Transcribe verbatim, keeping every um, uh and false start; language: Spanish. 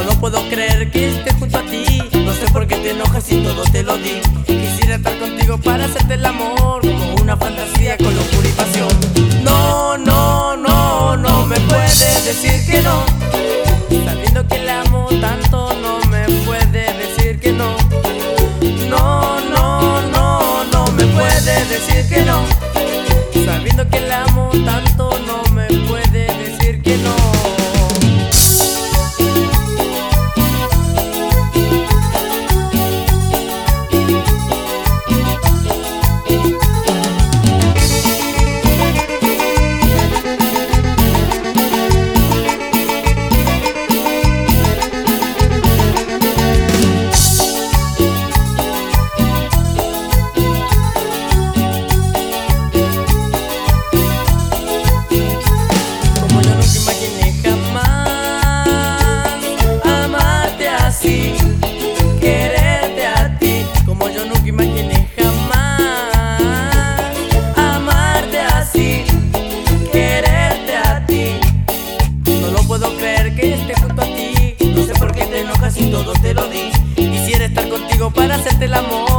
No lo puedo creer que esté junto a ti. No sé por qué te enojas si todo te lo di. Quisiera estar contigo para hacerte el amor, como una fantasía con locura y pasión. No, no, no, no me puedes decir que no, sabiendo que la amo tanto. No me puedes decir que no. No, no, no, no me puedes decir que no, sabiendo que la amo tanto. No me puedes decir que no. Quererte a ti, como yo nunca imaginé jamás. Amarte así, quererte a ti. No lo puedo creer que esté junto a ti. No sé por qué te enojas si todo te lo di. Quisiera estar contigo para hacerte el amor,